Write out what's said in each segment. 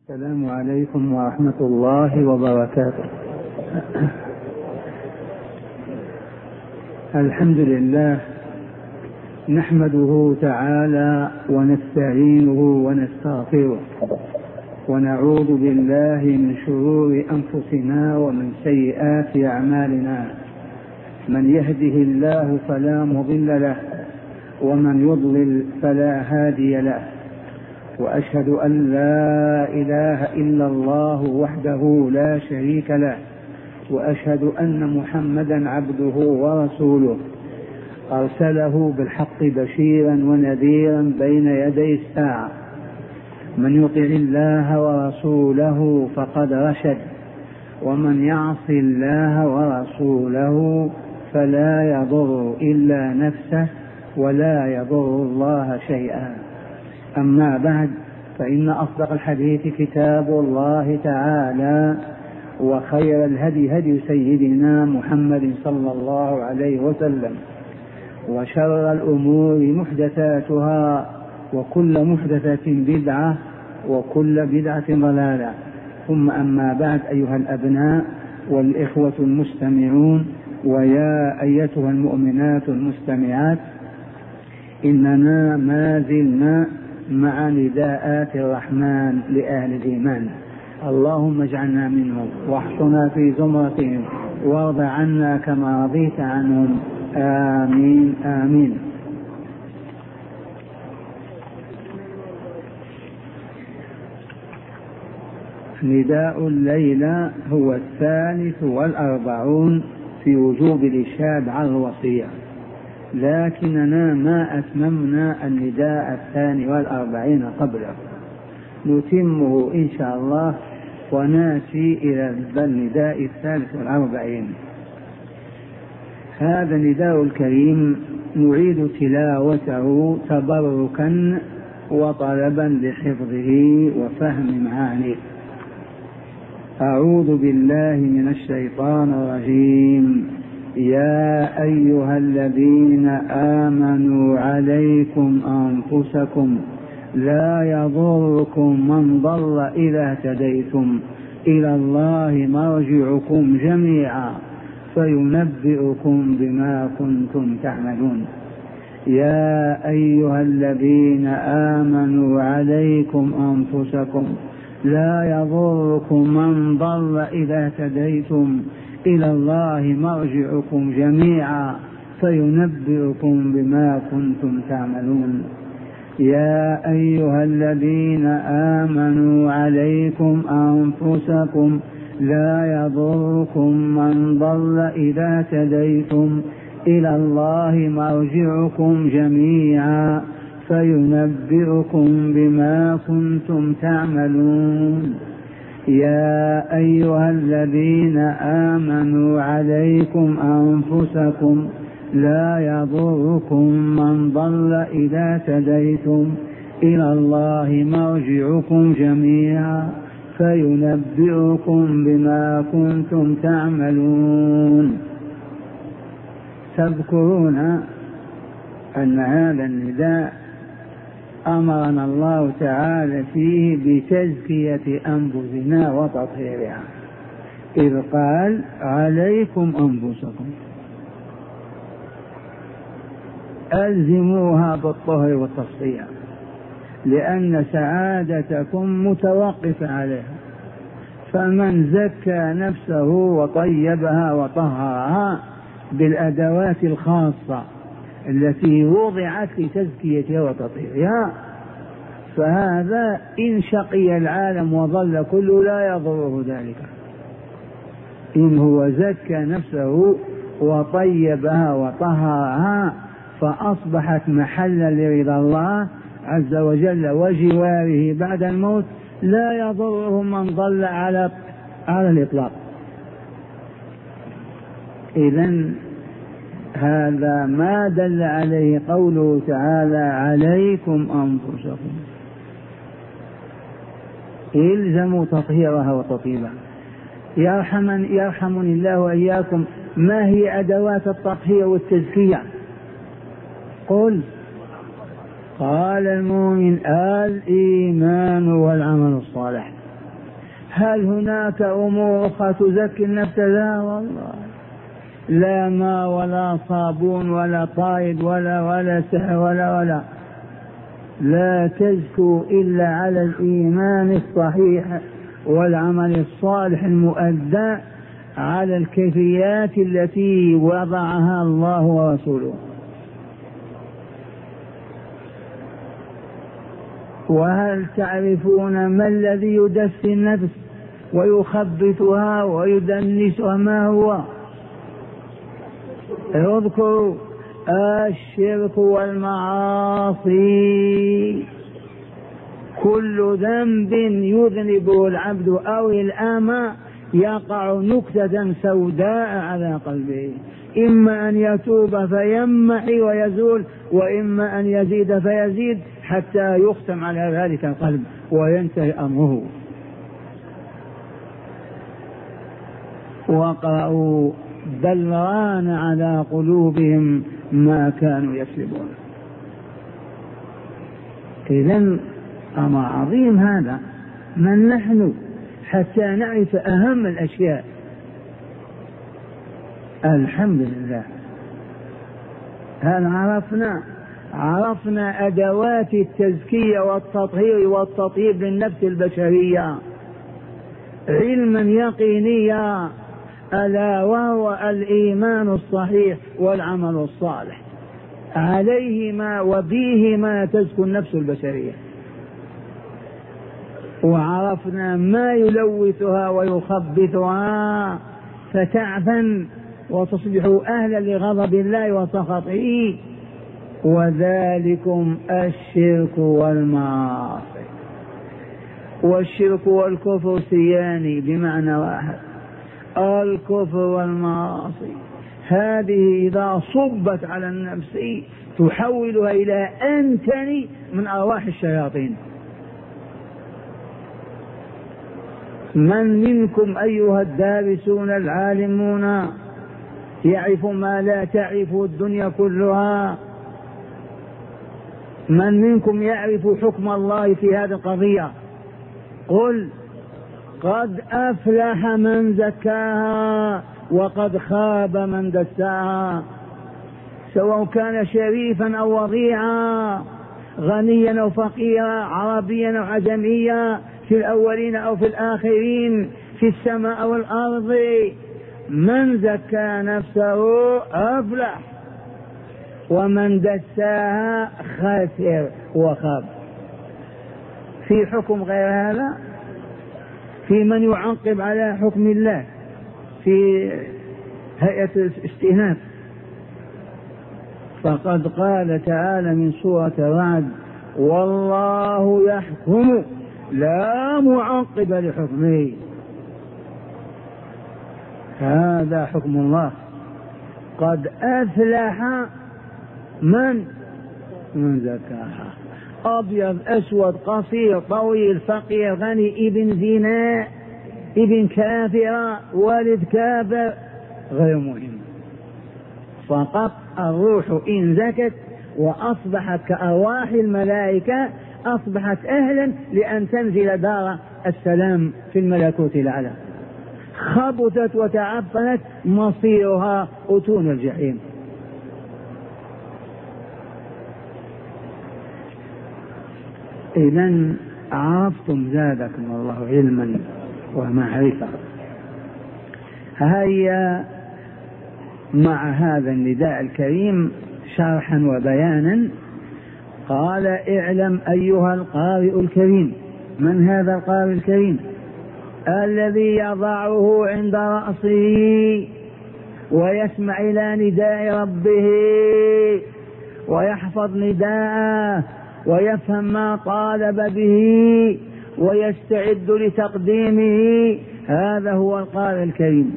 السلام عليكم ورحمة الله وبركاته. الحمد لله نحمده تعالى ونستعينه ونستغفره ونعوذ بالله من شرور أنفسنا ومن سيئات أعمالنا. من يهده الله فلا مضل له ومن يضلل فلا هادي له، وأشهد أن لا إله إلا الله وحده لا شريك له، وأشهد أن محمدا عبده ورسوله أرسله بالحق بشيرا ونذيرا بين يدي الساعة. من يطع الله ورسوله فقد رشد، ومن يعص الله ورسوله فلا يضر إلا نفسه ولا يضر الله شيئا. أما بعد، فإن أصدق الحديث كتاب الله تعالى، وخير الهدي هدي سيدنا محمد صلى الله عليه وسلم، وشر الأمور محدثاتها، وكل محدثة بدعة، وكل بدعة ضلالة. ثم أما بعد، أيها الأبناء والإخوة المستمعون، ويا أيتها المؤمنات المستمعات، إننا ما زلنا مع نداءات الرحمن لأهل الإيمان. اللهم اجعلنا منهم واحصنا في زمرتهم وارض عنا كما رضيت عنهم، آمين آمين. نداء الليلة هو 43 في وجوب الإشهاد على الوصية، لكننا ما أتممنا النداء 42 قبله، نتمه إن شاء الله وناتي إلى النداء 43. هذا النداء الكريم نعيد تلاوته تبركا وطلبا لحفظه وفهم معانيه. أعوذ بالله من الشيطان الرجيم. يا أيها الذين آمنوا عليكم أنفسكم لا يضركم من ضل إذا اهتديتم، إلى الله مرجعكم جميعا فينبئكم بما كنتم تعملون. يا أيها الذين آمنوا عليكم أنفسكم لا يضركم من ضل إذا اهتديتم، إلى الله مرجعكم جميعا فينبئكم بما كنتم تعملون. يا أيها الذين آمنوا عليكم أنفسكم لا يضركم من ضل إذا اهتديتم، إلى الله مرجعكم جميعا فينبئكم بما كنتم تعملون. يا أيها الذين آمنوا عليكم أنفسكم لا يضركم من ضل إذا اهتديتم، إلى الله مرجعكم جميعا فينبئكم بما كنتم تعملون. تذكرون أن هذا النداء أمرنا الله تعالى فيه بتزكية أنفسنا وتطهيرها، إذ قال عليكم أنفسكم، ألزموها بالطهر والتصفية، لأن سعادتكم متوقفة عليها. فمن زكى نفسه وطيبها وطهرها بالأدوات الخاصة التي وضعت لتزكيتها وتطهيرها، فهذا إن شقي العالم وظل كله لا يضره ذلك، إن هو زكى نفسه وطيبها وطهرها فأصبحت محلا لرضا الله عز وجل وجواره بعد الموت، لا يضره من ضل على الإطلاق. إذن هذا ما دل عليه قوله تعالى عليكم أنفسكم، إلزموا تطهيرها وتطيبها. يرحمني الله وإياكم، ما هي أدوات التطهير والتزكية؟ قل قال المؤمن الإيمان والعمل الصالح. هل هناك أمور أخرى تزكي النفس؟ لا والله، لا ماء ولا صابون ولا طائد ولا سحر ولا لا تزكو إلا على الإيمان الصحيح والعمل الصالح المؤدى على الكيفيات التي وضعها الله ورسوله. وهل تعرفون ما الذي يدسي النفس ويخبثها ويدنسها؟ ما هو؟ اذكروا: الشرك والمعاصي. كل ذنب يذنبه العبد أو الأمة يقع نكتة سوداء على قلبه، إما أن يتوب فيمحي ويزول، وإما أن يزيد فيزيد حتى يختم على ذلك القلب وينتهي أمره. وقرأوا: بل ران على قلوبهم ما كانوا يكسبون. إذن أمر عظيم هذا. من نحن حتى نعرف أهم الأشياء؟ الحمد لله. هل عرفنا أدوات التزكية والتطهير والتطيب للنفس البشرية علما يقينيا، ألا وهو الإيمان الصحيح والعمل الصالح، عليهما وبهما تزكو النفس البشرية. وعرفنا ما يلوثها ويخبثها فتعفن وتصبح أهلا لغضب الله وسخطه، وذلكم الشرك والمعاصي. والشرك والكفر سيان بمعنى واحد، الكفر والمعاصي هذه إذا صبت على النفس تحولها إلى أنتن من أرواح الشياطين. من منكم أيها الدارسون العالمون يعرف ما لا تعرف الدنيا كلها؟ من منكم يعرف حكم الله في هذه القضية؟ قل: قد أفلح من زكاها وقد خاب من دساها. سواء كان شريفا أو وضيعا، غنيا أو فقيرا، عربيا أو عجميا، في الأولين أو في الآخرين، في السماء أو الأرض، من زكى نفسه أفلح، ومن دساها خاسر وخاب. في حكم غير هذا؟ في من يعقب على حكم الله في هيئة الاستئناف؟ فقد قال تعالى من سورة الرعد: والله يحكم لا معقب لحكمه. هذا حكم الله. قد أفلح من زكاها. أبيض أسود قصير طويل فقير غني ابن زنا ابن كافر والد كافر غير مهم، فقط الروح إن زكت وأصبحت كأرواح الملائكة أصبحت أهلا لأن تنزل دار السلام في الملكوت الأعلى. خبثت وتعفنت مصيرها أتون الجحيم. إذن عرفتم زادكم الله علما ومعرفة. هيا مع هذا النداء الكريم شرحا وبيانا. قال: اعلم أيها القارئ الكريم. من هذا القارئ الكريم؟ الذي يضعه عند رأسه ويسمع إلى نداء ربه ويحفظ نداءه ويفهم ما طالب به ويستعد لتقديمه. هذا هو القارئ الكريم.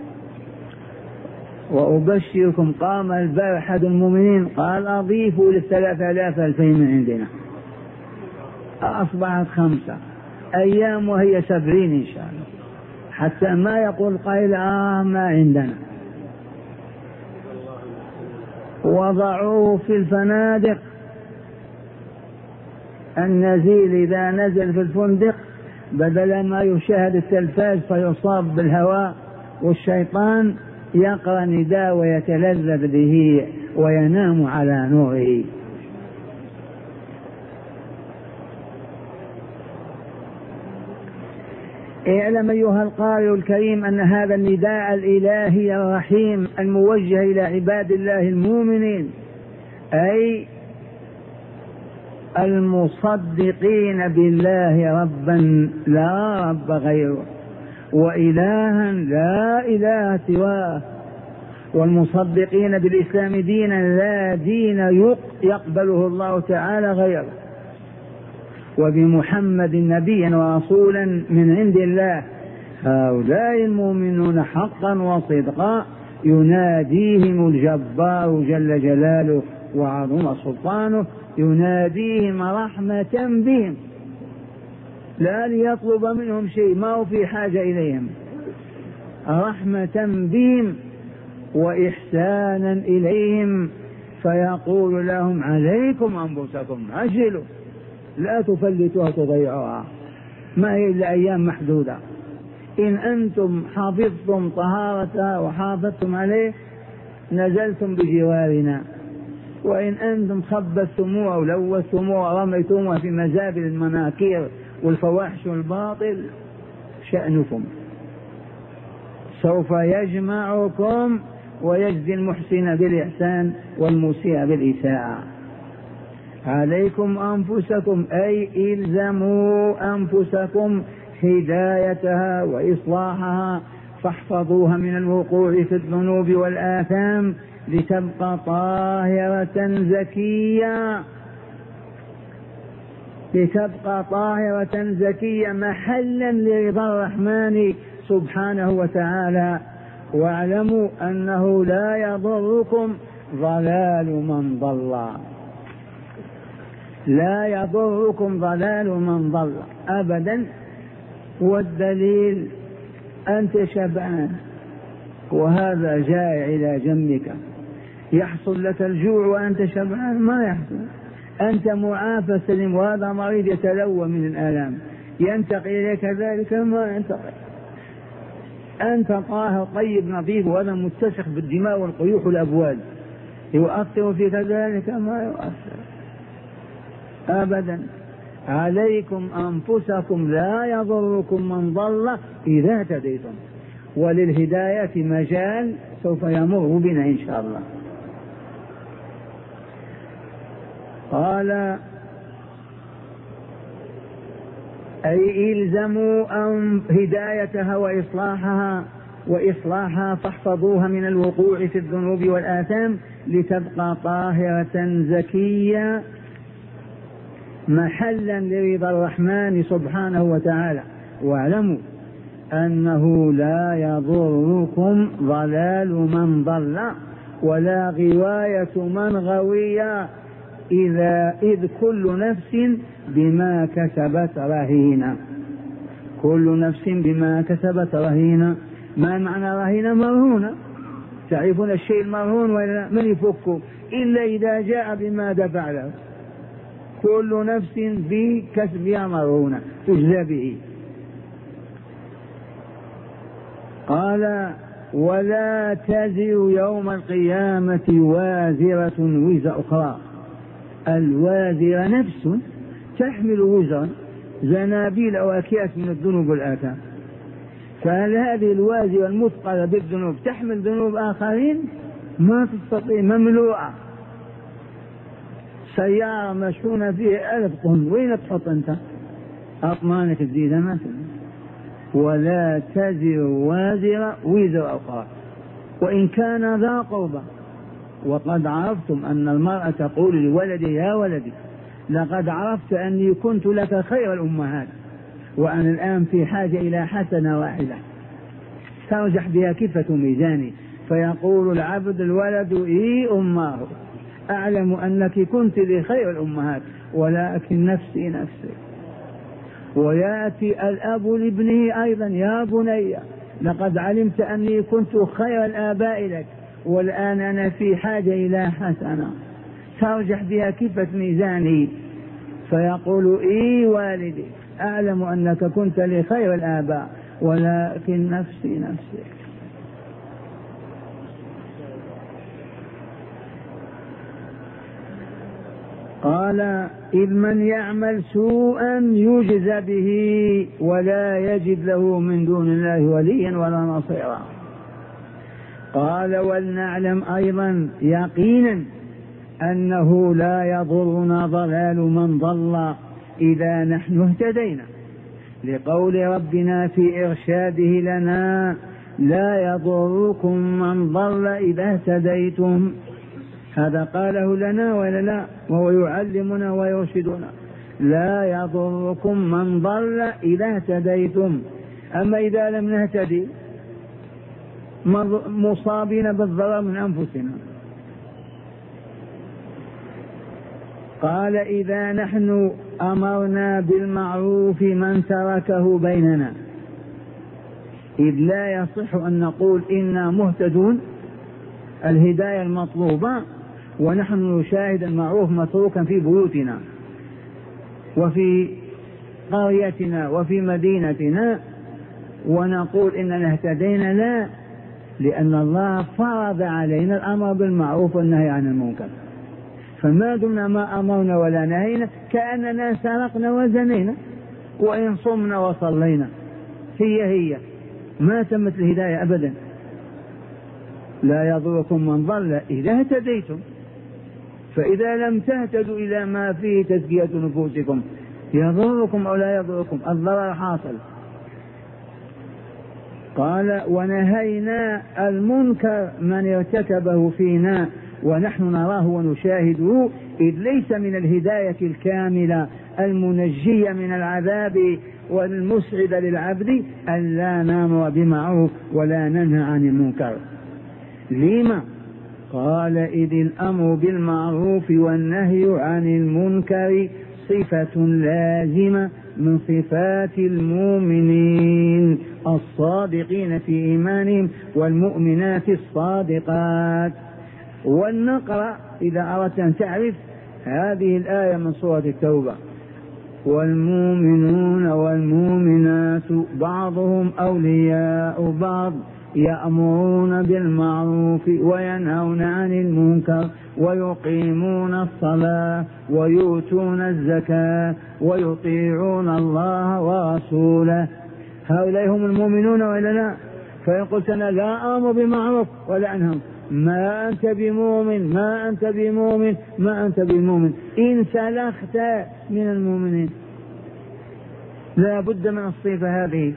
وأبشركم قام البارحة أحد المؤمنين قال: أضيفوا ل3000 من عندنا. أصبحت 5 أيام وهي 70 إن شاء الله، حتى ما يقول قائل ما عندنا. وضعوه في الفنادق النزيل إذا نزل في الفندق بدل ما يشاهد التلفاز فيصاب بالهواء والشيطان يقرأ نداء ويتلذذ به وينام على نوره. اعلم أيها القارئ الكريم أن هذا النداء الإلهي الرحيم الموجه إلى عباد الله المؤمنين أي المصدقين بالله ربا لا رب غيره وإلها لا إله سواه، والمصدقين بالإسلام دينا لا دين يقبله الله تعالى غيره، وبمحمد نبيا ورسولا من عند الله. هؤلاء المؤمنون حقا وصدقا يناديهم الجبار جل جلاله وعظم سلطانه، يناديهم رحمة بهم لا ليطلب منهم شيء، ما هو في حاجة إليهم، رحمة بهم وإحسانا إليهم، فيقول لهم عليكم أنفسكم عجلوا لا تفلتوها تضيعوها، ما هي إلا أيام محدودة، إن أنتم حفظتم طهارتها وحافظتم عليه نزلتم بجوارنا، وإن أنتم خبثتموها ولوثتموها ورميتموها في مزابل المناكير والفواحش والباطل شأنكم، سوف يجمعكم ويجزي المحسن بالإحسان والمسيء بالإساءة. عليكم أنفسكم أي إلزموا أنفسكم هدايتها وإصلاحها، فاحفظوها من الوقوع في الذنوب والآثام لتبقى طاهرة زكية، لتبقى طاهرة زكية محلا لرضا الرحمن سبحانه وتعالى. واعلموا أنه لا يضركم ضلال من ضل، لا يضركم ضلال من ضل أبدا. والدليل أنت شبعان وهذا جائع إلى جنبك، يحصل لك الجوع وأنت شبعان؟ ما يحصل. أنت معافى سليم وهذا مريض يتلوى من الآلام، ينتقل إليك ذلك؟ ما ينتقل. أنت طاهر طيب نظيف وهذا متسخ بالدماء والقيوح والأبوال، يؤثر فيك ذلك؟ ما يؤثر أبدا. عليكم أنفسكم لا يضركم من ضل إذا اهتديتم، وللهداية مجال سوف يمر بنا إن شاء الله. قال أي إلزموا هدايتها وإصلاحها فاحفظوها من الوقوع في الذنوب والآثام لتبقى طاهرة زكية محلا لرضا الرحمن سبحانه وتعالى. واعلموا أنه لا يضركم ضلال من ضل ولا غواية من غوي إذ كل نفس بما كسبت رهينة. كل نفس بما كسبت رهينة. ما معنى رهينة؟ مرهونة. تعرفون الشيء المرهون ولا من يفكه إلا إذا جاء بما دفع له. كل نفس بكسبها مرهونة تجزى به. قال ولا تزر يوم القيامة وازرة وزر أخرى. الوازرة نفس تحمل وزرا زنابيل أو أكياس من الذنوب والآثام، فهل هذه الوازرة المثقلة بالذنوب تحمل ذنوب آخرين؟ ما تستطيع، مملوءة. سيارة مشحونة فيها 1000 طن، وين تحط أنت؟ أطمانك تزيدها ما تزيد. ولا تزر وازرة وزر أخرى وإن كان ذا قربى. وقد عرفتم أن المرأة تقول لولدي يا ولدي لقد عرفت أني كنت لك خير الأمهات وأنا الآن في حاجة إلى حسنة واحدة ترجح بها كفة ميزاني. فيقول العبد الولد إي أماه أعلم أنك كنت لي خير الأمهات ولكن نفسي نفسي. ويأتي الأب لابنه أيضا يا بني لقد علمت أني كنت خير الآباء لك والآن أنا في حاجة إلى حسنة ترجح بها كفة ميزاني. فيقول إي والدي أعلم أنك كنت لي خير الآباء ولكن نفسي نفسي. قال إذ من يعمل سوءا يجز به ولا يجد له من دون الله وليا ولا نصيرا. قال ولنعلم أيضا يقينا أنه لا يضرنا ضلال من ضل إذا نحن اهتدينا، لقول ربنا في إرشاده لنا لا يضركم من ضل إذا اهتديتم. هذا قاله لنا ولا لا؟ وهو يعلمنا ويرشدنا لا يضركم من ضل إذا اهتديتم. أما إذا لم نهتدي مصابين بالضرر من أنفسنا. قال إذا نحن أمرنا بالمعروف من تركه بيننا، إذ لا يصح أن نقول إنا مهتدون الهداية المطلوبة ونحن نشاهد المعروف متروكا في بيوتنا وفي قريتنا وفي مدينتنا ونقول إننا اهتدينا. لا، لأن الله فرض علينا الأمر بالمعروف والنهي عن المنكر، فما دمنا ما أمرنا ولا نهينا كأننا سرقنا وزنينا وإن صمنا وصلينا هي ما تمت الهداية أبدا. لا يضركم من ضل إذا اهتديتم، فإذا لم تهتدوا إلى ما فيه تزكية نفوسكم يضركم أو لا يضركم، الضرر حاصل. قال ونهينا المنكر من ارتكبه فينا ونحن نراه ونشاهده، إذ ليس من الهداية الكاملة المنجية من العذاب والمسعد للعبد أن لا نأمر بمعروف ولا ننهى عن المنكر. لما؟ قال إذ الأمر بالمعروف والنهي عن المنكر صفة لازمة من صفات المؤمنين الصادقين في إيمانهم والمؤمنات الصادقات. ولنقرأ إذا أردت أن تعرف هذه الآية من سورة التوبة: والمؤمنون والمؤمنات بعضهم أولياء بعض يأمرون بالمعروف وينهون عن المنكر ويقيمون الصلاة ويؤتون الزكاة ويطيعون الله ورسوله. هؤلاء هم المؤمنون ولا لا؟ فإن قلت أنا لا أمر بمعروف ولا أنهى، ما أنت بمؤمن ما أنت بمؤمن ما أنت بمؤمن، إن سلخت من المؤمنين. لا بد من الصفة هذه.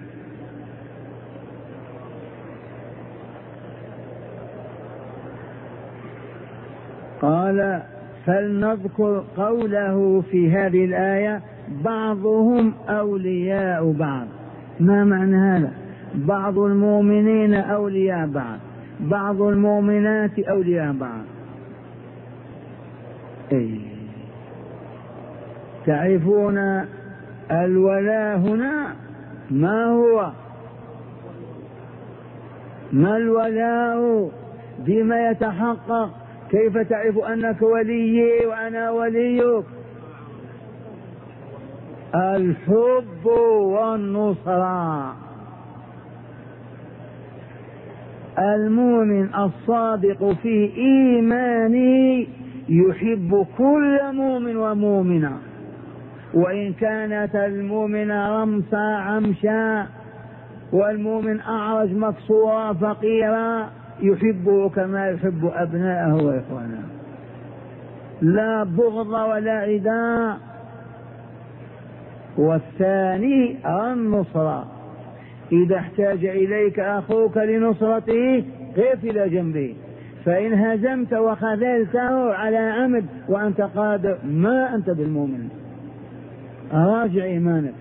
قال فلنذكر قوله في هذه الآية بعضهم أولياء بعض. ما معنى هذا؟ بعض المؤمنين أولياء بعض، بعض المؤمنات أولياء بعض. تعرفون الولاء هنا ما هو؟ ما الولاء؟ بما يتحقق؟ كيف تعرف أنك وليي وأنا وليك؟ الحب والنصرة. المؤمن الصادق في إيمانه يحب كل مؤمن ومؤمنة، وإن كانت المؤمنة رمصا عمشا والمؤمن أعرج مكسورا فقيرا يحبه كما يحب أبناءه وإخوانه، لا بغض ولا عداء. والثاني النصرة، إذا احتاج إليك أخوك لنصرته قف إلى جنبه، فإن هزمت وخذلته على عمد وأنت قادر ما أنت بالمؤمن. راجع إيمانك.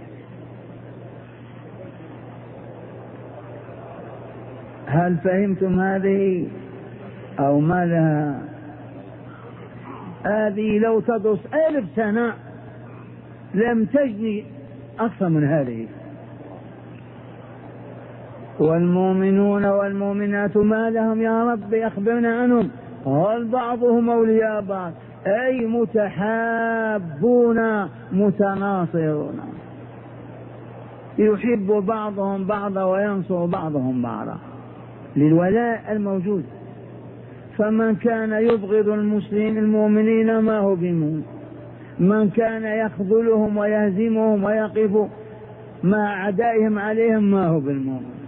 هل فهمتم هذه أو ما لها؟ هذه لو تدرس 1000 سنة لم تجني أكثر من هذه. والمؤمنون والمؤمنات ما لهم يا رب أخبرنا عنهم؟ قال بعضهم أولياء بعض. أي متحابون متناصرون، يحب بعضهم بعضا وينصر بعضهم بعضا للولاء الموجود. فمن كان يبغض المؤمنين ما هو بمؤمن، من كان يخذلهم ويهزمهم ويقف مع أعدائهم عليهم ما هو بالمؤمن.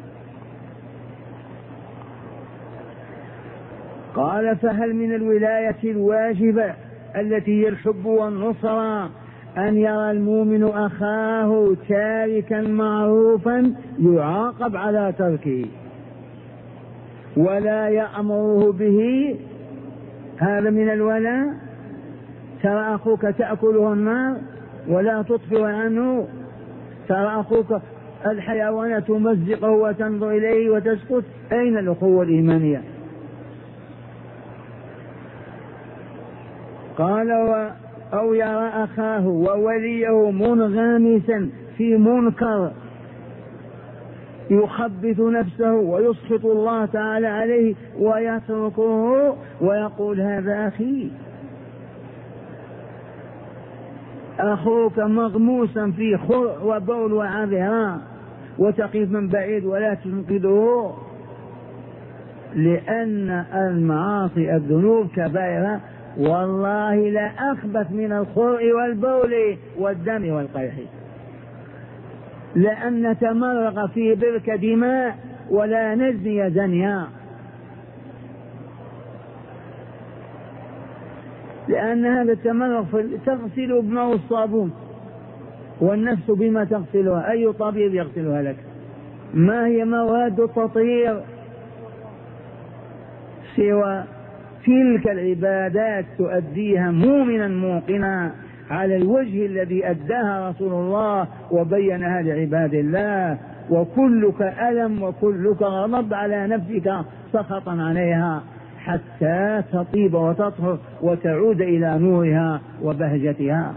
قال فهل من الولاية الواجبة التي هي الحب والنصرة أن يرى المؤمن أخاه تاركا معروفا يعاقب على تركه ولا يأمره به؟ هذا من الولاء. ترى أخوك تأكله النار ولا تطفئ عنه، ترى أخوك الحيوان تمزقه وتنظر إليه وتسكت، أين الأخوة الإيمانية؟ قال أو يرى أخاه ووليه منغمسا في منكر يخبث نفسه ويسخط الله تعالى عليه ويتركه ويقول هذا أخي. أخوك مغموسا في خرع وبول وعذراء وتقف من بعيد ولا تنقذه، لأن المعاصي الذنوب كبائر والله لا أخبث من الخرع والبول والدم والقيح، لأن نتمرغ في برك دماء ولا نزني زنيا، لأن هذا التمرغ تغسل بماء الصابون، والنفس بما تغسلها؟ أي طبيب يغسلها لك؟ ما هي مواد التطهير سوى تلك العبادات تؤديها مؤمنا موقنا على الوجه الذي أداها رسول الله وبينها لعباد الله. وكلك ألم وكلك غضب على نفسك سخطا عليها حتى تطيب وتطهر وتعود إلى نورها وبهجتها.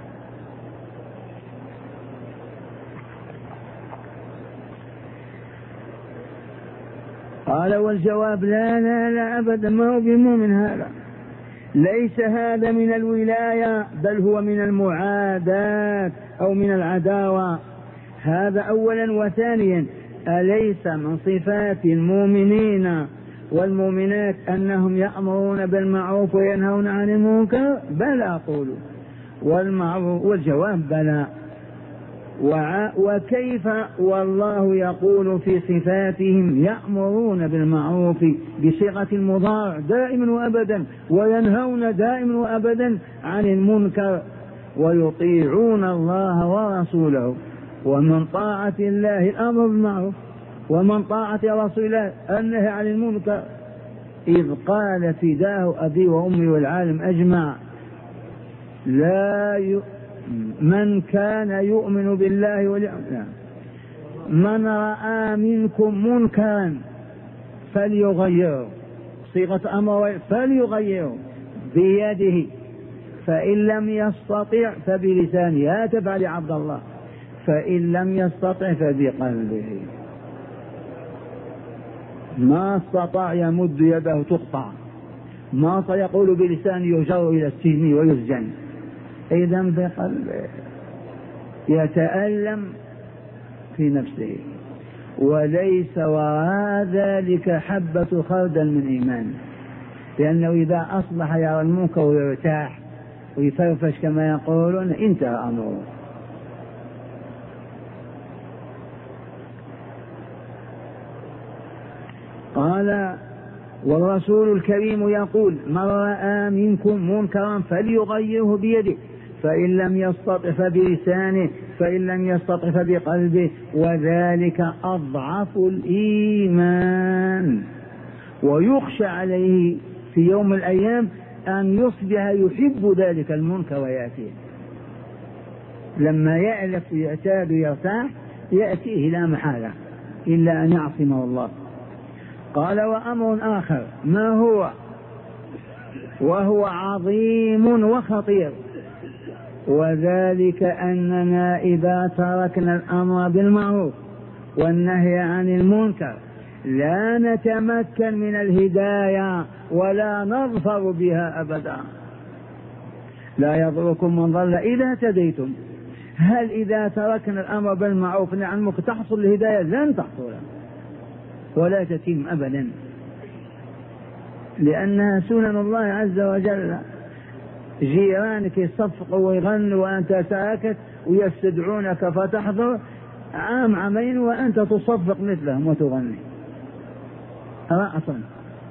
قال والجواب لا لا لا أبدا، ما هو بمؤمن هذا، ليس هذا من الولاية بل هو من المعاداة أو من العداوة. هذا أولا. وثانيا أليس من صفات المؤمنين والمؤمنات أنهم يأمرون بالمعروف وينهون عن المنكر؟ بلى قولوا والجواب بلى. وكيف والله يقول في صفاتهم يأمرون بالمعروف بصيغة المضارع دائما وأبدا، وينهون دائما وأبدا عن المنكر، ويطيعون الله ورسوله. ومن طاعة الله الأمر بالمعروف، ومن طاعة رسوله النهي عن المنكر. إذ قال فداه أبي وأمي والعالم أجمع من كان يؤمن بالله واليوم، من رأى منكم منكرا فليغيره، صيغة أمر، فليغيره بيده، فإن لم يستطع فبلسانه، لا تفعل يا عبد الله، فإن لم يستطع فبقلبه. ما استطاع يمد يده تقطع، ما سيقول بلسانه يجر إلى السجن ويسجن، إذا بقلبه يتألم في نفسه، وليس وراء ذلك حبة خردل من إيمان، لأنه إذا أصبح يرى المنكر ويرتاح ويفرفش كما يقولون انتهى أمره. قال والرسول الكريم يقول من رأى منكم منكرا فليغيره بيده، فإن لم يستطع فبلسانه، فإن لم يستطع فبقلبه، وذلك أضعف الإيمان. ويخشى عليه في يوم الأيام أن يصبح يحب ذلك المنكر ويأتيه، لما يألف ويعتاد ويرتاح يأتيه لا محالة إلا أن يعصمه الله. قال وأمر آخر ما هو وهو عظيم وخطير، وذلك أننا إذا تركنا الأمر بالمعروف والنهي عن المنكر لا نتمكن من الهداية ولا نظفر بها أبدا. لا يضركم من ضل إذا اهتديتم. هل إذا تركنا الأمر بالمعروف والنهي عن المنكر تحصل الهداية؟ لن تحصل ولا تتم أبدا، لأنها سنن الله عز وجل. جيرانك يصفقوا ويغنوا وأنت ساكت ويستدعونك فتحضر عام عامين وأنت تصفق مثلهم وتغني رأسا.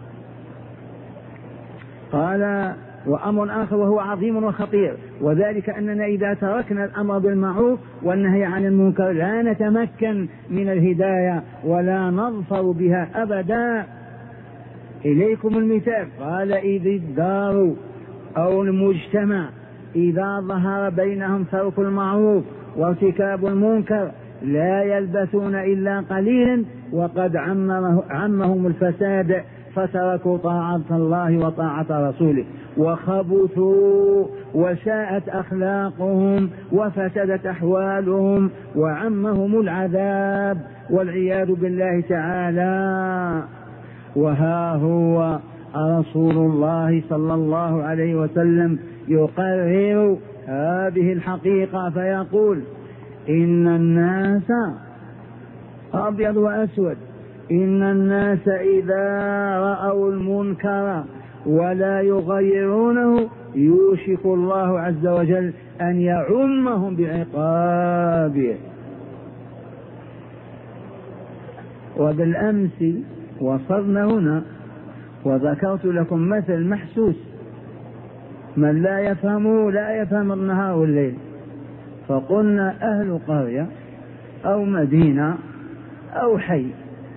قال وأمر آخر وهو عظيم وخطير، وذلك أننا إذا تركنا الأمر بالمعروف والنهي عن المنكر لا نتمكن من الهداية ولا نظفر بها أبدا. إليكم المثال، قال إذ الدار أو المجتمع إذا ظهر بينهم ترك المعروف وارتكاب المنكر لا يلبثون إلا قليلا وقد عمهم الفساد فتركوا طاعة الله وطاعة رسوله وخبثوا وساءت أخلاقهم وفسدت أحوالهم وعمهم العذاب والعياذ بالله تعالى. وها هو رسول الله صلى الله عليه وسلم يقرر هذه الحقيقة فيقول إن الناس أبيض وأسود، إن الناس إذا رأوا المنكر ولا يغيرونه يوشك الله عز وجل أن يعمهم بعقابه. وبالأمس وصلنا هنا وذكرت لكم مثل محسوس، من لا يفهمه لا يفهم النهار والليل. فقلنا أهل قرية أو مدينة أو حي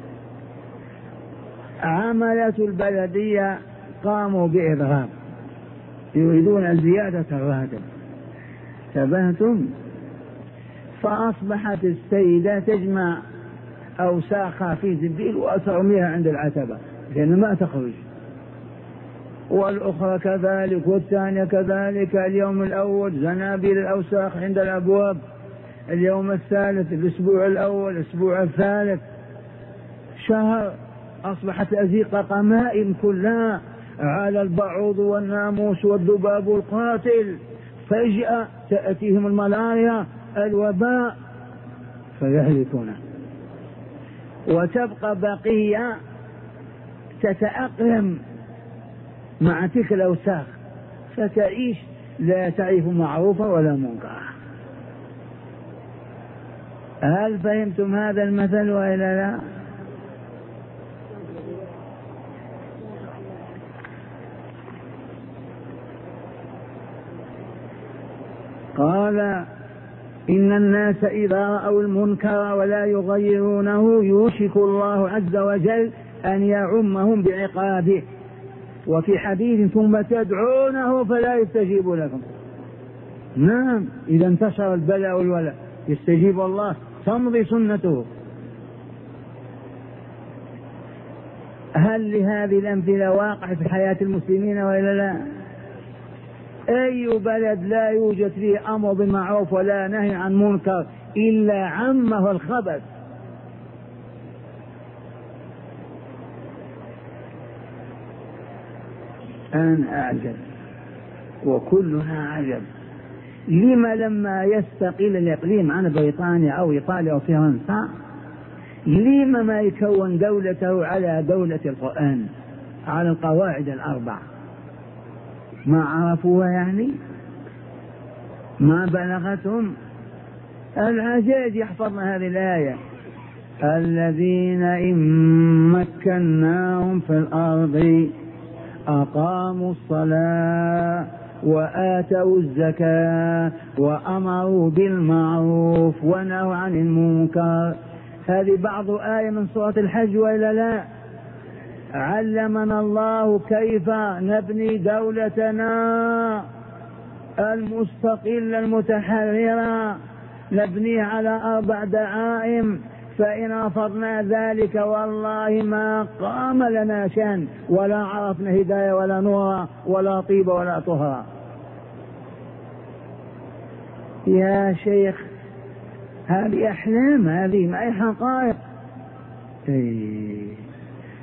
عملة البلدية قاموا بإضراب يريدون زيادة الراتب، انتبهتم؟ فأصبحت السيدة تجمع أوساخها في زبيل وترميها عند العتبة لأن ما تخرج، والأخرى كذلك والثانية كذلك. اليوم الأول زنابيل الأوساخ عند الأبواب، اليوم الثالث، الأسبوع الأول، الأسبوع الثالث، شهر، أصبحت أزيقة قمائم كلها على البعوض والناموس والذباب القاتل. فجأة تأتيهم الملاريا الوباء فيهلكون، وتبقى بقية تتأقلم مع تلك الأوساخ فتعيش لا تعرف معروفا ولا منكرا. هل فهمتم هذا المثل وإلا لا؟ قال إن الناس إذا رأوا المنكر ولا يغيرونه يوشك الله عز وجل أن يعمهم بعقابه. وفي حديث ثم تدعونه فلا يستجيب لكم. نعم، إذا انتشر البلاء والولاء يستجيب الله، تمضي سنته. هل لهذه الأمثلة واقع في حياة المسلمين وإلا لا؟ أي بلد لا يوجد فيه أمر بالمعروف ولا نهي عن منكر إلا عمه الخبث. أنا أعجب وكلها عجب، لما لما يستقيل الإقليم عن بريطانيا أو إيطاليا أو فرنسا لما ما يكون دولته على دولة القرآن على القواعد الأربع؟ ما عرفوها يعني؟ ما بلغتهم؟ العجاج يحفظن هذه الآية: الذين إن مكناهم في الأرض أقاموا الصلاة وآتوا الزكاة وأمروا بالمعروف ونهوا عن المنكر. هذه بعض آية من سورة الحج وإلا لا؟ علمنا الله كيف نبني دولتنا المستقلة المتحررة، نبنيها على 4 دعائم، فإن رفضنا ذلك والله ما قام لنا شأن ولا عرفنا هداية ولا نور ولا طيب ولا طهر. يا شيخ هذه أحلام، هذه ما هي حقائق.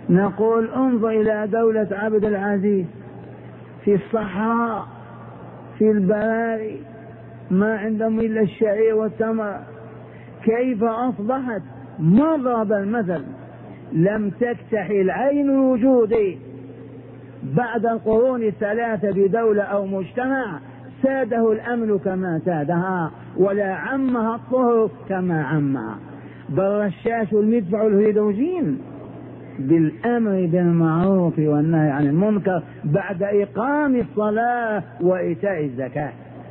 نقول انظر إلى دولة عبد العزيز في الصحراء في البراري ما عندهم إلا الشعير والتمر، كيف أصبحت؟ مضرب المثل، لم تكتحل عين الوجود بعد القرون الثلاثة بدولة أو مجتمع ساده الأمن كما سادها، ولا عمها الطهر كما عمها، بل رشاش المدفع الهيدروجين بالأمر بالمعروف والنهي عن المنكر بعد إقام الصلاة وإيتاء الزكاة.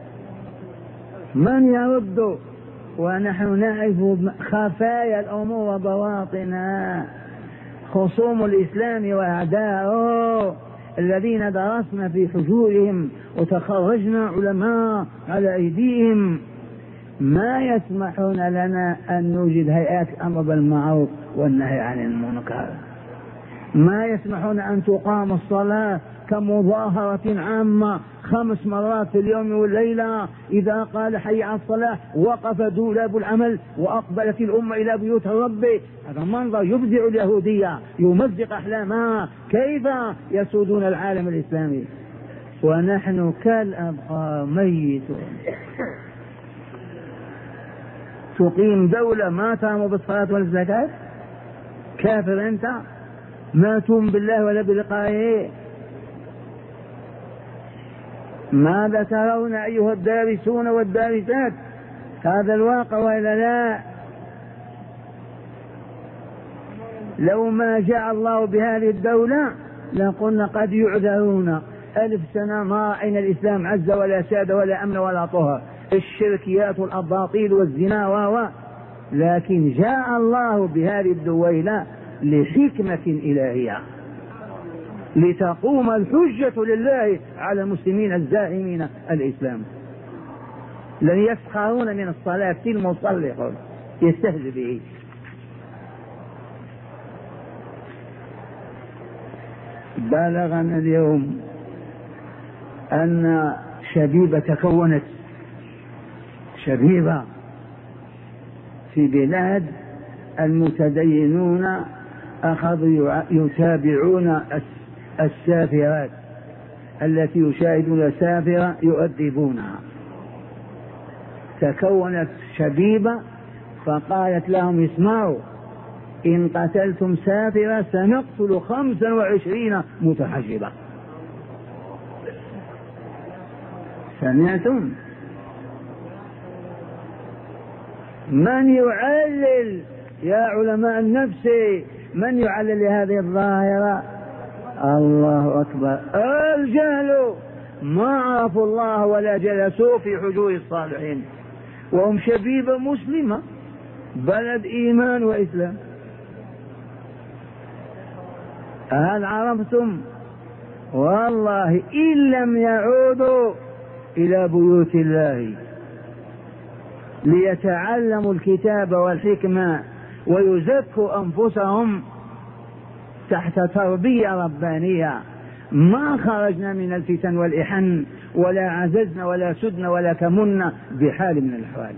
من يرد ونحن نعرف خفايا الأمور وبواطنها؟ خصوم الإسلام وأعداؤه الذين درسنا في حجورهم وتخرجنا علماء على أيديهم ما يسمحون لنا أن نوجد هيئات الأمر بالمعروف والنهي عن المنكر، ما يسمحون أن تقام الصلاة كمظاهرة عامة 5 مرات في اليوم والليلة، إذا قال حي على الصلاة وقف دولاب العمل وأقبلت الأمة إلى بيوت الرب. هذا منظر يفزع اليهودية، يمزق أحلامها، كيف يسودون العالم الإسلامي ونحن كالأبقار ميتون. تقيم دولة ما تأمر بالصلاة والزكاة؟ كافر أنت، ما تؤمن بالله ولا بلقائه. ماذا ترون أيها الدارسون والدارسات؟ هذا الواقع وإلا لا؟ لو ما جاء الله بهذه الدولة لقلنا قد يعذرون 1000 سنة ما رأينا الإسلام عز ولا ساد ولا أمن ولا طهر، الشركيات والأباطيل والزنا لكن جاء الله بهذه الدويلة لحكمة إلهية، لتقوم الحجة لله على المسلمين الزائمين الإسلام. لن يسخرون من الصلاة المصلي يستهزئ به. بلغنا اليوم أن شبيبة تكونت، شبيبة في بلاد المتدينون أخذوا يتابعون السافرات التي يشاهدون سافرة يؤدبونها. تكونت شبيبة فقالت لهم اسمعوا، إن قتلتم سافرة سنقتل 25 متحجبة. سمعتم؟ من يعلل يا علماء النفس؟ من يعلل لهذه الظاهرة؟ الله أكبر. الجهل، ما عرفوا الله ولا جلسوا في حجور الصالحين، وهم شبيبة مسلمة، بلد إيمان وإسلام. هل عرفتم؟ والله إن لم يعودوا إلى بيوت الله ليتعلموا الكتاب والحكمة ويزكوا أنفسهم تحت تربية ربانية ما خرجنا من الفتن والإحن ولا عززنا ولا سدنا ولا كمنا بحال من الأحوال.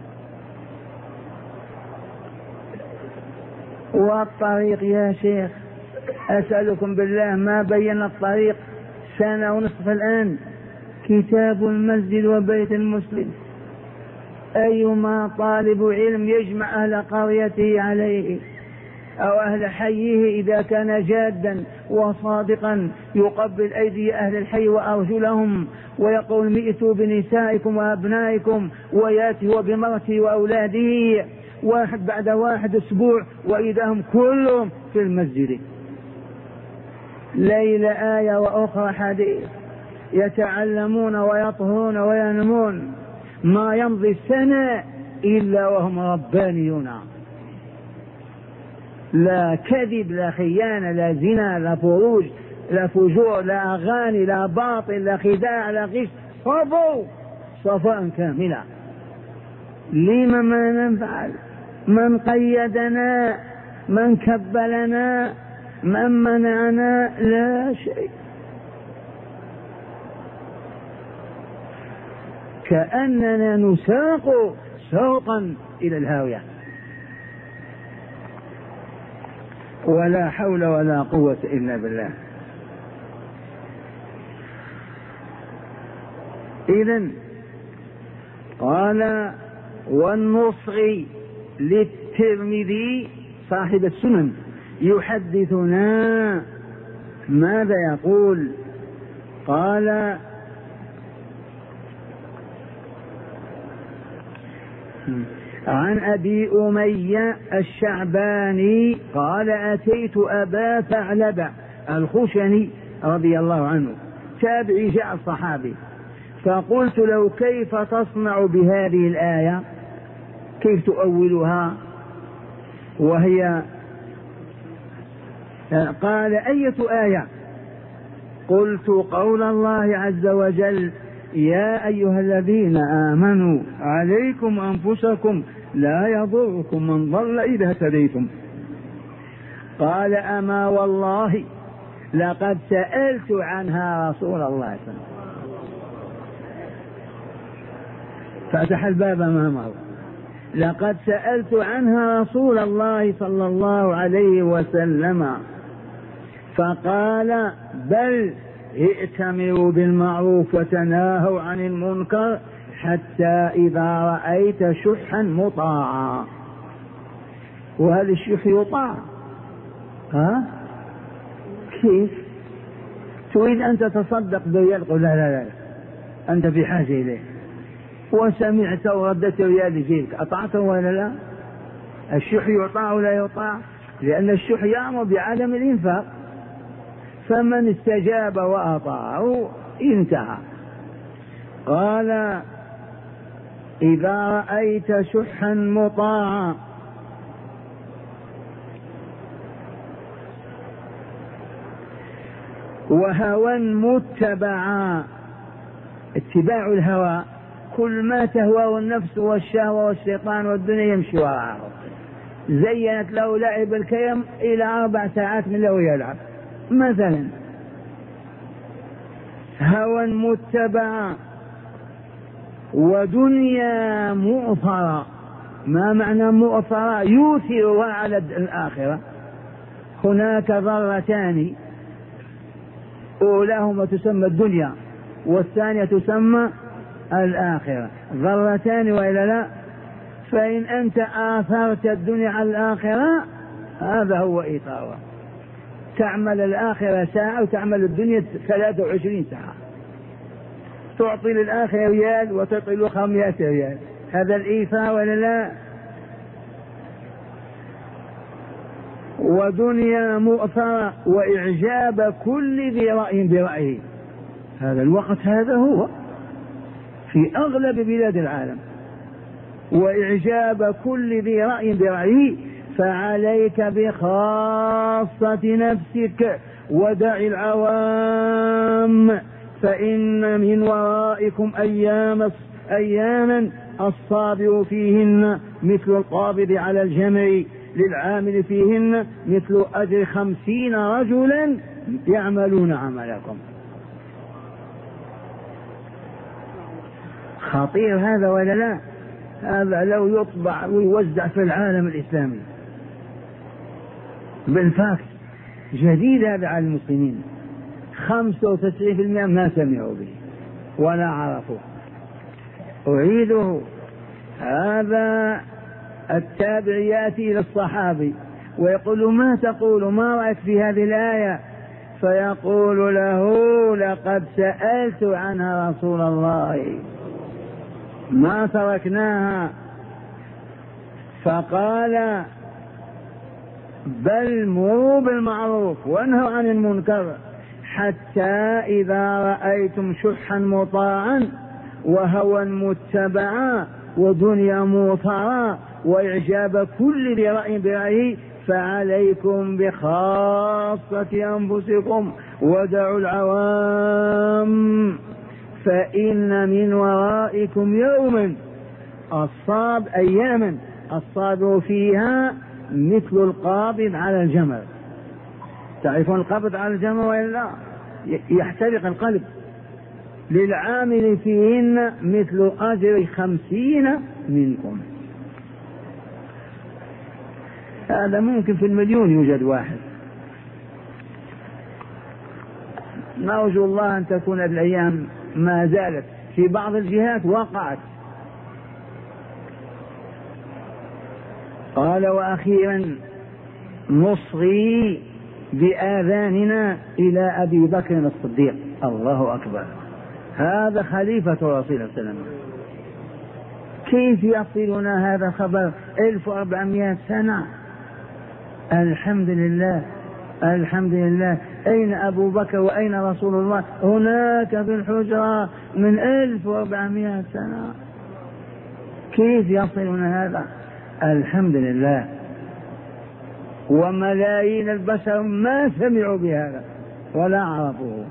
والطريق يا شيخ أسألكم بالله ما بين الطريق 1.5 سنة الآن، كتاب المسجد وبيت المسلم. أيما طالب علم يجمع أهل قريته عليه أو أهل حيه إذا كان جادا وصادقا يقبل أيدي أهل الحي وأرجلهم ويقول مئتوا بنسائكم وأبنائكم، وياتي وبمرته وأولاده واحد بعد واحد أسبوع وإذا هم كلهم في المسجد، ليلة آية وأخرى حديث، يتعلمون ويطهرون وينمون، ما يمضي السنة إلا وهم ربانيون، لا كذب لا خيانة لا زنا لا فروج لا فجور لا أغاني لا باطل لا خداع لا غش، صفوا صفاء كاملا. لما ما نفعل؟ من قيدنا؟ من كبلنا؟ من منعنا؟ لا شيء. كأننا نساق سوقا إلى الهاوية، ولا حول ولا قوة إلا بالله. إذن قال والنصغي للترمذي صاحب السنن يحدثنا ماذا يقول؟ قال عن أبي أمية الشعباني قال أتيت أبا ثعلبة الخشني رضي الله عنه تابعي جاء الصحابي، فقلت له كيف تصنع بهذه الآية، كيف تؤولها وهي؟ قال أية آية؟ قلت قول الله عز وجل يا أيها الذين آمنوا عليكم أنفسكم لا يضركم من ضل إذا اهتديتم. قال أما والله لقد سألت عنها رسول الله صلى الله عليه وسلم. فتح الباب أمامه، لقد سألت عنها رسول الله صلى الله عليه وسلم فقال بل ائتمروا بالمعروف وتناهوا عن المنكر حتى إذا رأيت شحا مطاعا. وهل الشح يطاع؟ كيف تريد أن تتصدق بريال؟ قل لا لا لا أنت في حاجة إليه، وسمعت وردت ريال يجيك أطعته ولا لا؟ الشح يطاع ولا يطاع؟ لأن الشح يأمر بعدم الإنفاق، فمن استجاب وأطاعه انتهى. قال إذا رأيت شحا مطاعا وهوى متبعا. اتباع الهوى كل ما تهواه النفس والشهوة والشيطان والدنيا يمشي وراءه. زينت له لعب الكيم إلى 4 ساعات من له يلعب مثلا. هوى متبعا ودنيا مؤثرة. ما معنى مؤثرة؟ يؤثرها على الآخرة. هناك ضرتان، أولاهما تسمى الدنيا والثانية تسمى الآخرة. ضرتان وإلا لا؟ فإن أنت آثرت الدنيا على الآخرة هذا هو إيثارها. تعمل الآخرة ساعة وتعمل الدنيا 23 ساعة، تعطي للآخرة ريال وتعطي له 500 ريال، هذا الإيثار ولا لا؟ ودنيا مؤثرة وإعجاب كل ذي رأي برأيه. هذا الوقت هذا هو في أغلب بلاد العالم، وإعجاب كل ذي رأي برأيه. فعليك بخاصة نفسك ودع العوام، فإن من ورائكم أياما الصابر فيهن مثل القابض على الجمر، للعامل فيهن مثل أجر 50 رجلا يعملون عملكم. خطير هذا ولا لا؟ هذا لو يطبع ويوزع في العالم الإسلامي بالفاكس جديد هذا على المسلمين، 95% ما سمعوا به ولا عرفوه. أعيده، هذا التابع يأتي إلى الصحابي ويقول ما تقول، ما رأيك في هذه الآية؟ فيقول له لقد سألت عنها رسول الله ما تركناها. فقال بل مروا بالمعروف وانهوا عن المنكر حتى إذا رأيتم شحا مطاعا وهوى متبعا ودنيا موثرا وإعجاب كل ذي رأي برأيه فعليكم بخاصة أنفسكم ودعوا العوام، فإن من ورائكم يوما أياما الصابر فيها مثل القابض على الجمر. تعرفون القبض على الجمر وإلا؟ يحترق القلب. للعامل فيهن مثل أجر 50 منكم. هذا ممكن في المليون يوجد واحد. نرجو الله أن تكون الأيام ما زالت في بعض الجهات وقعت. قال وأخيرا نصغي بآذاننا إلى أبي بكر الصديق. الله أكبر، هذا خليفة رسول الله صلى الله عليه وسلم. كيف يصلنا هذا الخبر 1400 سنة؟ الحمد لله الحمد لله. أين أبو بكر وأين رسول الله؟ هناك في الحجرة من 1400 سنة. كيف يصلنا هذا؟ الحمد لله. وملايين البشر ما سمعوا بهذا ولا عرفوه.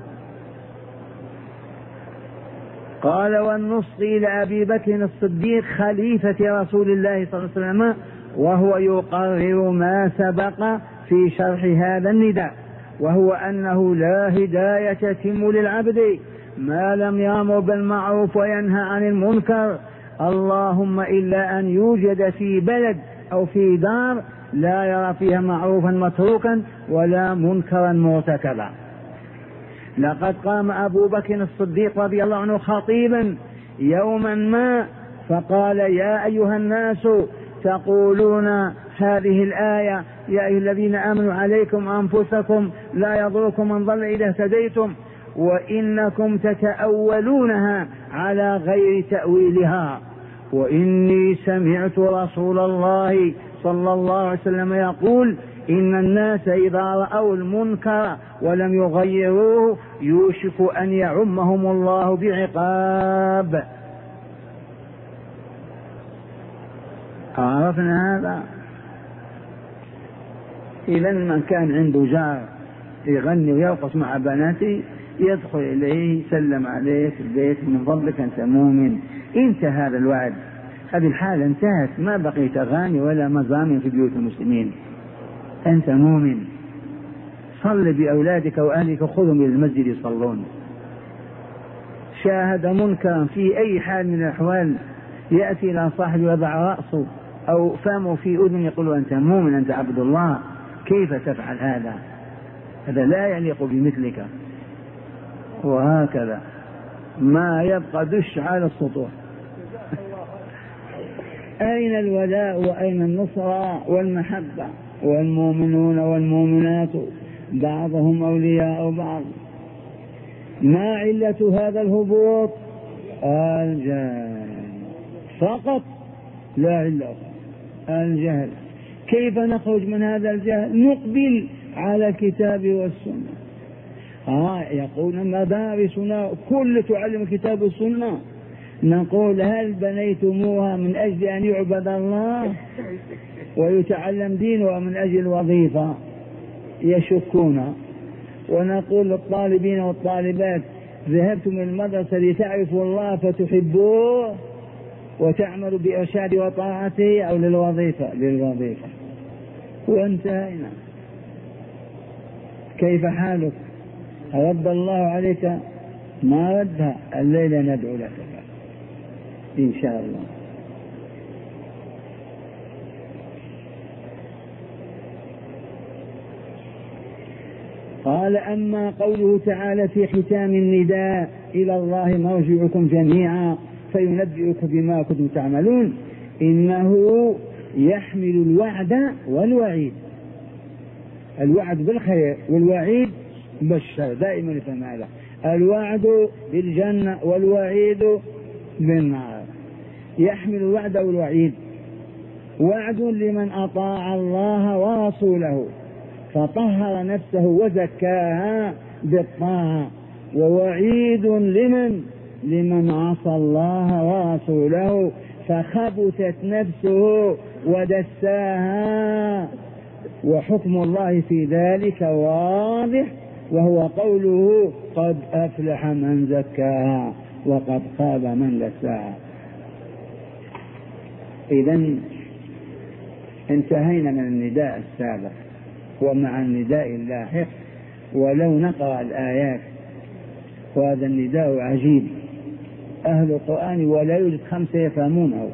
قال والنص إلى أبي بكر الصديق خليفة رسول الله صلى الله عليه وسلم، وهو يقرر ما سبق في شرح هذا النداء، وهو أنه لا هداية تتم للعبد ما لم يأمر بالمعروف وينهى عن المنكر، اللهم إلا أن يوجد في بلد أو في دار لا يرى فيها معروفا متروكا ولا منكرا مرتكبا. لقد قام أبو بكر الصديق رضي الله عنه خطيبا يوما ما فقال يا أيها الناس تقولون هذه الآية يا أيها الذين آمنوا عليكم أنفسكم لا يضركم من ضل إذا اهتديتم، وإنكم تتأولونها على غير تأويلها، وإني سمعت رسول الله صلى الله عليه وسلم يقول إن الناس إذا رأوا المنكر ولم يغيروه يوشك أن يعمهم الله بعقاب. عرفنا هذا؟ إذا من كان عنده جار يغني ويرقص مع بناتي يدخل إليه يسلم عليه في البيت من فضلك أنت مؤمن، انتهى هذا الوعد، هذه الحالة انتهت، ما بقيت أغاني ولا مزامير في بيوت المسلمين، أنت مؤمن، صل بأولادك وأهلك خذهم إلى المسجد يصلون. شاهد منكرا في أي حال من الأحوال يأتي إلى صاحب يضع رأسه أو فمه في أذن يقول أنت مؤمن أنت عبد الله، كيف تفعل هذا؟ هذا لا يليق بمثلك. وهكذا ما يبقى دش على السطوح. أين الولاء وأين النصرة والمحبة؟ والمؤمنون والمؤمنات بعضهم أولياء بعض. ما علة هذا الهبوط؟ الجهل فقط، لا علة، الجهل. كيف نخرج من هذا الجهل؟ نقبل على الكتاب والسنة. يقول مدارسنا كل تعلم الكتاب والسنة. نقول هل بنيتموها من أجل أن يعبد الله ويتعلم دينه من أجل الوظيفة؟ يشكون. ونقول للطالبين والطالبات ذهبتم المدرسة لتعرفوا الله فتحبوه وتعملوا بإرشاد وطاعته أو للوظيفة؟ وانتهينا. كيف حالك؟ رد الله عليك؟ ما ردها. الليلة ندعو لك إن شاء الله. قال أما قوله تعالى في ختام النداء إلى الله مرجعكم جميعا فينبئكم بما كنتم تعملون، إنه يحمل الوعد والوعيد. الوعد بالخير والوعيد بالشر، دائما يفهم هذا. الوعد بالجنة والوعيد بالنار. يحمل الوعد والوعيد. وعد لمن أطاع الله ورسوله فطهر نفسه وزكاها بالطاعة، ووعيد لمن عصى الله ورسوله فخبثت نفسه ودساها، وحكم الله في ذلك واضح، وهو قوله قد أفلح من زكاها وقد خاب من دساها. إذن انتهينا من النداء السابق ومع النداء اللاحق، ولو نقرأ الآيات، وهذا النداء عجيب. أهل القرآن ولا يوجد 5 يفهمونه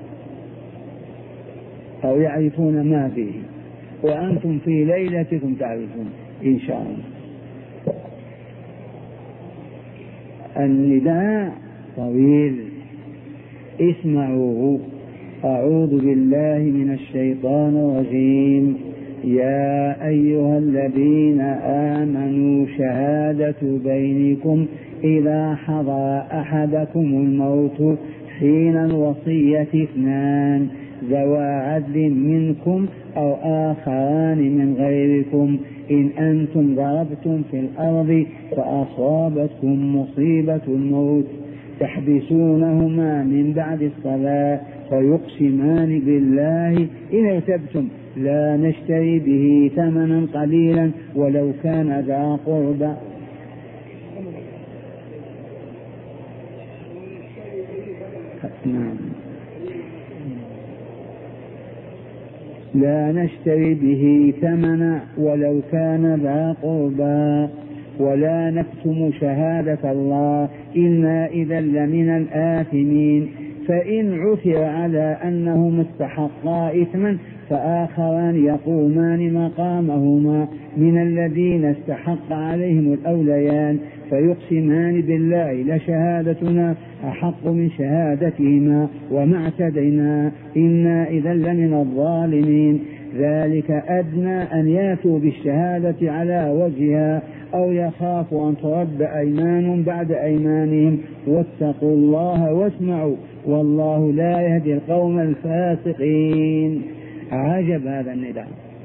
أو يعرفون ما فيه، وأنتم في ليلتكم تعرفون إن شاء الله. النداء طويل. اسمعوا. أعوذ بالله من الشيطان الرجيم. يا أيها الذين آمنوا شهادة بينكم إذا حضر أحدكم الموت حين الوصية اثنان ذوى عدل منكم أو آخران من غيركم إن أنتم ضربتم في الأرض فأصابتكم مصيبة الموت تحبسونهما من بعد الصلاة فيقسمان بالله إن ارتبتم لا نشتري به ثمنا قليلا ولو كان ذا قربى. لا نشتري به ثمنا ولو كان ذا قربى ولا نكتم شهادة الله إنا إذا لمن الآثمين. فإن عثر على أنهما استحقا إثما فآخران يقومان مقامهما من الذين استحق عليهم الأوليان فيقسمان بالله لشهادتنا أحق من شهادتهما وما اعتدينا إنا إذا لمن الظالمين. ذلك أدنى أن ياتوا بالشهادة على وجهها أو يخافوا أن ترد أيمان بعد أيمانهم واتقوا الله واسمعوا والله لا يهدي القوم الفاسقين. عجب هذا النداء،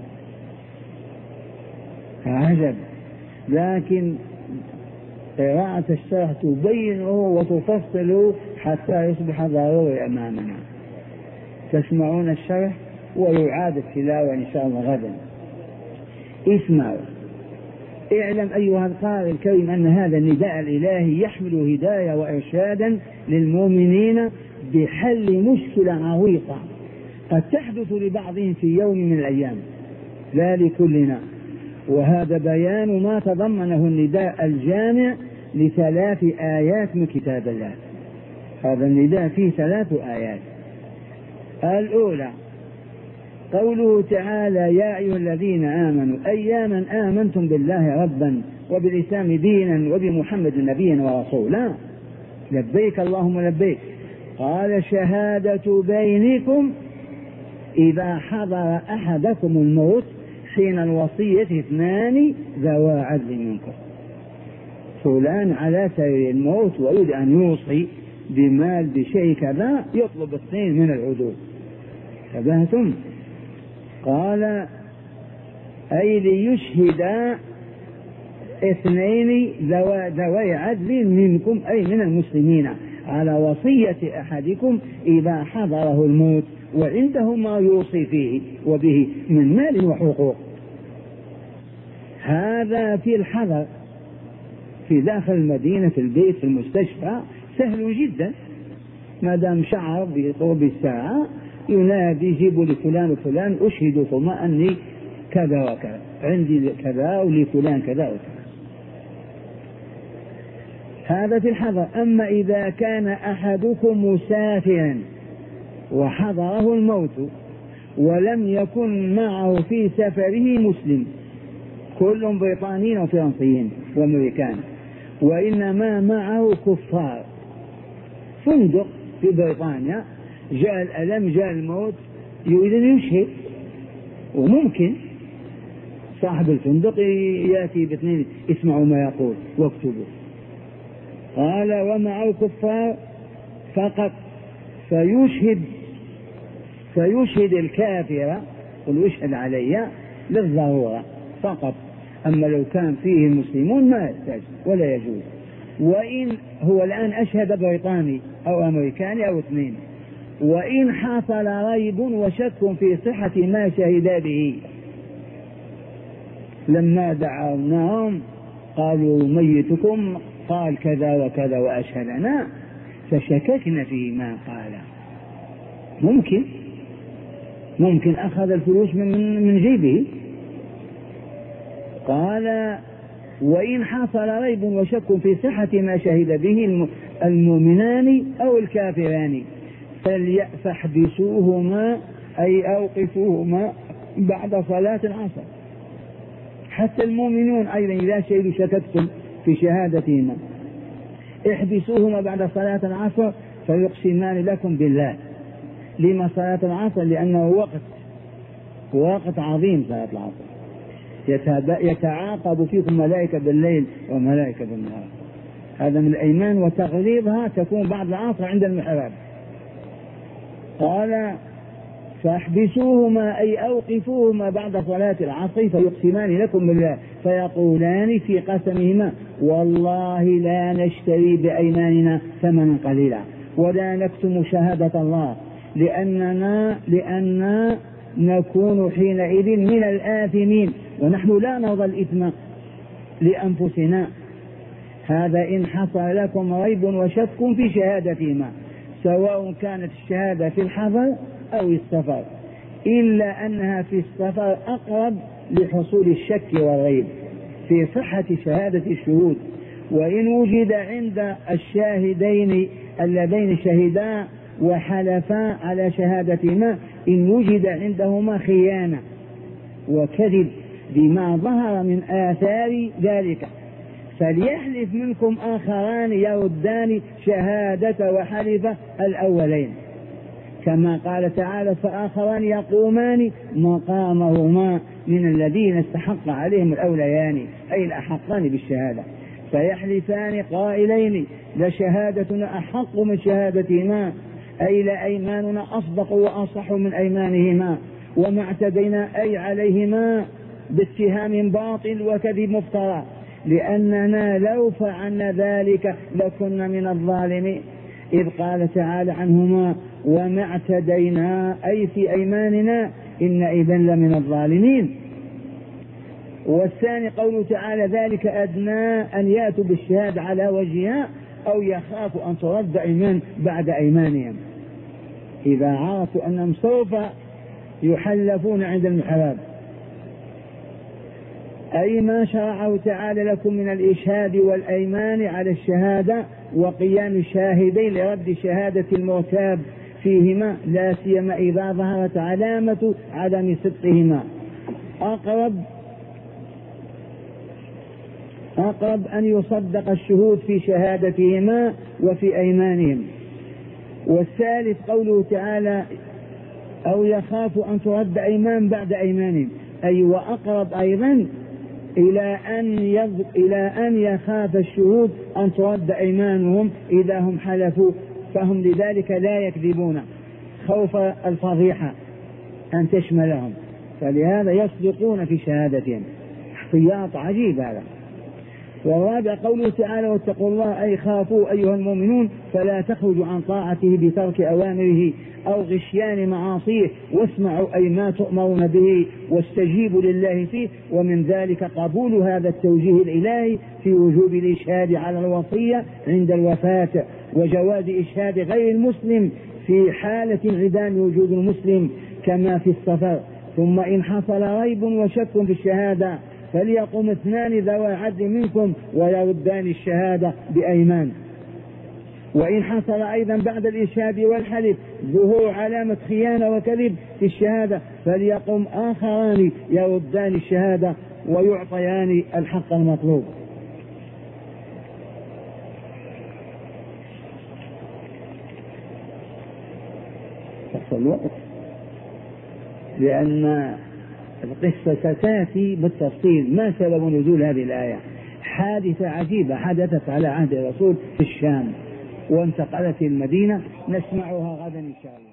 عجب. لكن قراءة الشرح تبينه وتفصله حتى يصبح ضروري أمامنا. تسمعون الشرح ويعاد التلاوة إن شاء الله غدا. اسمعوا. اعلم أيها القارئ الكريم أن هذا النداء الإلهي يحمل هداية وإرشادا للمؤمنين بحل مشكلة عويصة قد تحدث لبعضهم في يوم من الأيام لا لكلنا. وهذا بيان ما تضمنه النداء الجامع ل3 آيات من كتاب الله. هذا النداء فيه 3 آيات. الأولى قوله تعالى يا أيها الذين آمنوا أي من آمنتم بالله ربا وبالإسلام دينا وبمحمد نبيا ورسولا لبيك اللهم لبيك. قال شهادة بينكم إذا حضر أحدكم الموت حين الوصية 2 ذوى عدل منكم. فلان على سرير الموت ويريد أن يوصي بمال بشيء كذا يطلب 2 من العدول. فبهتم. قال أي ليشهد 2 ذوي عدل منكم أي من المسلمين على وصية أحدكم إذا حضره الموت وعنده ما يوصي فيه وبه من مال وحقوق. هذا في الحضر في داخل المدينة في البيت في المستشفى سهل جدا. ما دام شعر بقرب الساعة ينادي جيبوا لفلان وفلان أشهدكم أني كذا وكذا عندي كذا ولفلان كذا وكذا. هذا في الحضر. أما إذا كان أحدكم مسافرا وحضره الموت ولم يكن معه في سفره مسلم كلهم بريطانيين وفرنسيين وأمريكان وإنما معه كفار فندق في بريطانيا جاء الألم جاء الموت يريد أن يشهد وممكن صاحب الفندق يأتي ب2 اسمعوا ما يقول واكتبوا. قال ومعه كفار فقط فيشهد الكافر قل اشهد علي للضرورة فقط. أما لو كان فيه المسلمون ما يحتاج ولا يجوز. وإن هو الآن أشهد بريطاني أو أمريكاني أو 2 وإن حصل ريب وشك في صحة ما شهد به لما دعوناهم قالوا ميتكم قال كذا وكذا وأشهدنا فشككنا في ما قال ممكن أخذ الفلوس من جيبه. قال وإن حصل ريب وشك في صحة ما شهد به المؤمنان أو الكافران فاحبسوهما أي أوقفوهما بعد صلاة العصر. حتى المؤمنون أيضا إذا شهدوا شككتم في شهادتهما احبسوهما بعد صلاة العصر فيقسمان لكم بالله. لما صلاة العصر؟ لأنه وقت عظيم صلاة العصر، يتعاقب فيكم ملائكة بالليل وملائكة بالنهار. هذا من الأيمان، وتغليظها تكون بعد العصر عند المحراب. قال فاحبسوهما أي أوقفوهما بعد صلاة العصر فيقسمان لكم بالله فيقولان في قسمهما والله لا نشتري بأيماننا ثمنا قليلا ولا نكتم شهادة الله لأننا نكون حينئذ من الآثمين ونحن لا نرضى الإثم لأنفسنا. هذا إن حصل لكم ريب وشك في شهادتهما، سواء كانت الشهادة في الحضر أو السفر، إلا أنها في السفر أقرب لحصول الشك والريب في صحة شهادة الشهود. وإن وجد عند الشاهدين اللذين شهدا وحلفا على شهادتهما، إن وجد عندهما خيانة وكذب بما ظهر من آثار ذلك، فليحلف منكم آخران يردان شهادة وحلف الأولين، كما قال تعالى فآخران يقومان مقامهما من الذين استحق عليهم الأوليان أي الأحقان بالشهادة، فيحلفان قائلين لشهادتنا أحق من شهادتهما أي لأيماننا أصدق وأصح من أيمانهما، وما اعتدينا أي عليهما باتهام باطل وكذب مفترى، لأننا لو فعلنا ذلك لكنا من الظالمين. إذ قال تعالى عنهما وما اعتدينا أي في أيماننا إن إذن لمن الظالمين. والثاني قوله تعالى ذلك أدنى أن يأتوا بالشهادة على وجهها أو يخافوا أن ترد أيمان بعد أيمانهم، إذا عرفوا أنهم سوف يحلفون عند المحراب، أي ما شرعه تعالى لكم من الإشهاد والأيمان على الشهادة وقيام الشاهدين لرد شهادة المرتاب فيهما، لا سيما إذا ظهرت علامة عدم صدقهما. أقرب أن يصدق الشهود في شهادتهما وفي أيمانهم. والثالث قوله تعالى أو يخاف أن ترد أيمان بعد أيمانهم، أي وأقرب أيضا إلى أن يخاف الشهود أن ترد أيمانهم إذا هم حلفوا، فهم لذلك لا يكذبون خوف الفضيحة أن تشملهم، فلهذا يصدقون في شهادتهم. احتياط عجيب هذا. والرابع قوله تعالى واتقوا الله أي خافوا أيها المؤمنون فلا تخرجوا عن طاعته بترك أوامره أو غشيان معاصيه، واسمعوا أي ما تؤمرون به واستجيبوا لله فيه. ومن ذلك قبول هذا التوجيه الإلهي في وجوب الإشهاد على الوصية عند الوفاة، وجواز إشهاد غير المسلم في حالة انعدام وجود المسلم كما في السفر. ثم إن حصل ريب وشك في الشهادة فليقم اثنان ذوى عدل منكم ويردان الشهادة بأيمان. وإن حصل أيضا بعد الإشهاد والحلف ظهور علامة خيانة وكذب في الشهادة فليقم آخران يردان الشهادة ويعطيان الحق المطلوب. الوقت لأن القصة تأتي بالتفصيل. ما سبب نزول هذه الآية؟ حادثة عجيبة حدثت على عهد الرسول في الشام وانتقلت المدينة، نسمعها غدا إن شاء الله.